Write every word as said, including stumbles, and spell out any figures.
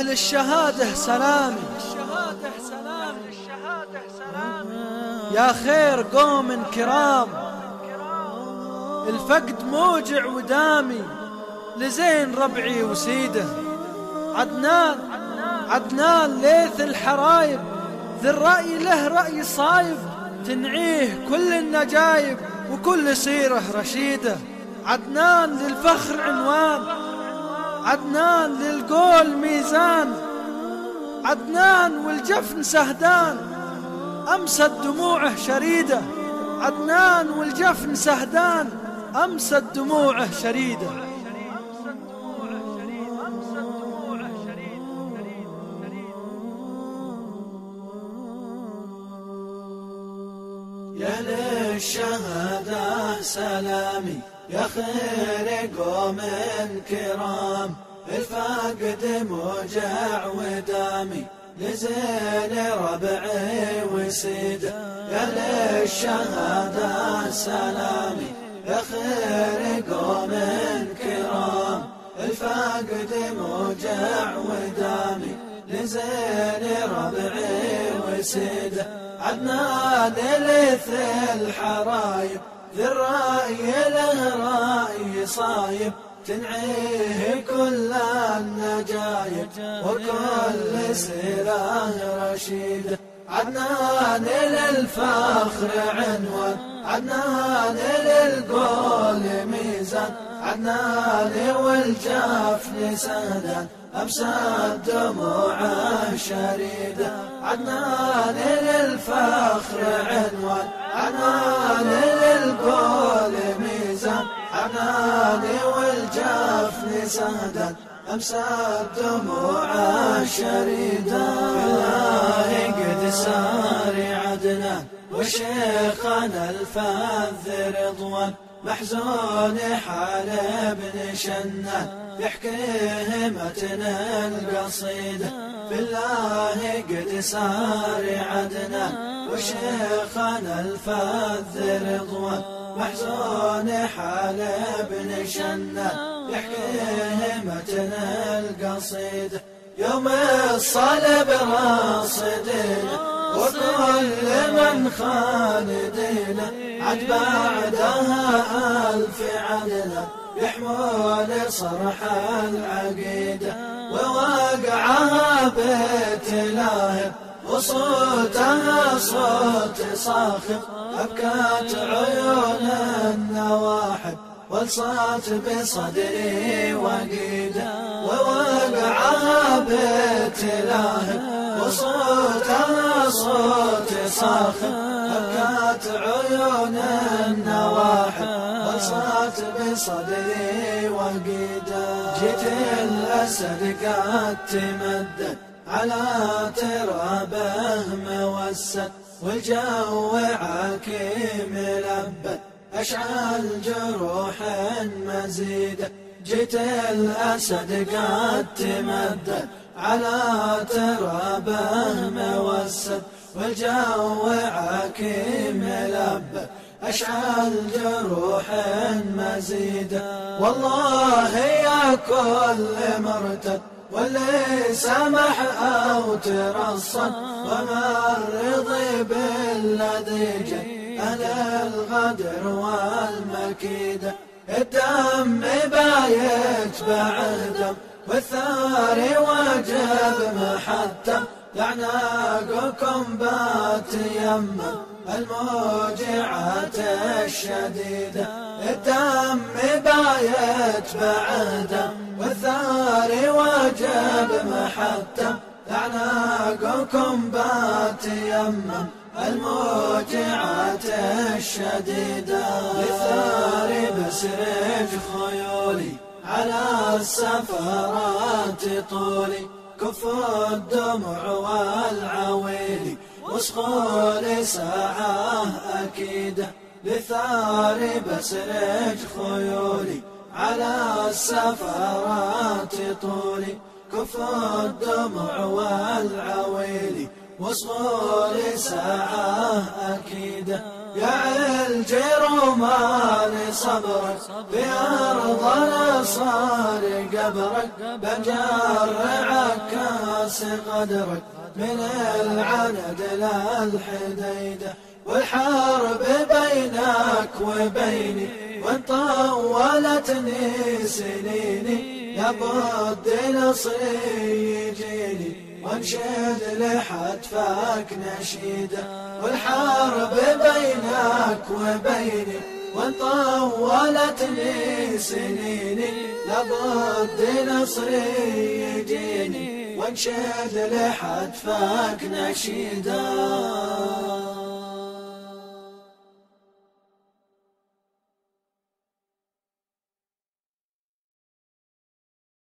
أهل الشهادة سلامي يا خير قوم كرام، الفقد موجع ودامي لزين ربعي وسيده. عدنان عدنان ليث الحرايب، ذي الرأي له رأي صايب، تنعيه كل النجايب وكل سيرة رشيدة. عدنان للفخر عنوان، عدنان للقول ميزان، عدنان والجفن سهدان أمست دموعه شريدة. عدنان والجفن سهدان أمست دموعه شريدة. يا للشهادة سلامي يا خير قوم كرام، الفقد موجع ودامي لزين ربعي وسيده. يا للشهادة سلامي يا خير قوم كرام، الفقد موجع ودامي لزين ربعي وسيده. عدنان ليث الحرايب، ذي الرأي له رأي صايب، تنعيه كل النجايب وكل سيرة رشيدة. عدنان للفخر عنوان، عدنان للقول ميزان، عدنان والجفن سهدان أمسى دموعه شريدة. عدنان للفخر عنوان، عدنان للقول ميزان، عدنان والجفن سهدان أمسى دموعه شريدة. بالله قد ساري عدنان وشيخنا الفذ رضوان، محزون حال ابن شنان يحكيه متن القصيدة. بالله قد ساري عدنان وشيخنا الفذ رضوان، محزون حال ابن شنان يحكيه متن القصيدة. يوم الصلب راصدينا وكل من خان دينا، عد بعدها ألف عدنا يحمون صرح العقيدة. وواقعها بيت لاهب وصوتها صوت صاخب، أبكت عيون النواحب والصات بصدري وقيدة. ووقعها بيت لاهب وصوتها صوت صاخب، أبكت عيون النواحب والصات بصدري وقيدة. جيت الأسد قد تمدد على ترابه موسد، والجو عكيم لبد أشعل جروح مزيدة. جيت الأسد قد تمدد على ترابه موسد، والجو عكيم لبد أشعل جروح مزيدة. والله يا كل مرتد واللي سمح أو ترصد، وما الرضي بالذي جاء أهل الغدر والمكيدة. الدم بايت بعدم والثار وجب محتم، لعناقكم بات يمم الموجعات الشديدة. الدم بايت بعدم والثار وجب محتم، لعناقكم بات يمم الموجعات الشديدة. للثار بسرج خيولي على السفرات طولي، كفوا الدمع والعويل وصغوا لساعة أكيدة. للثار بسرج خيولي على السفرات طولي، كفوا الدمع والعويل وصغوا لساعة أكيدة. يا علجي روماني صبرك في أرض الأصال قبرك بنجرع عكاس قدرك من العند للحديدة والحرب بينك وبيني وان طولتني سنيني لابد نصري يجيني وانشد لحتفك نشيده والحرب بينك وبيني وان طولتني سنيني لابد نصري يجيني وانشد لحتفك نشيده.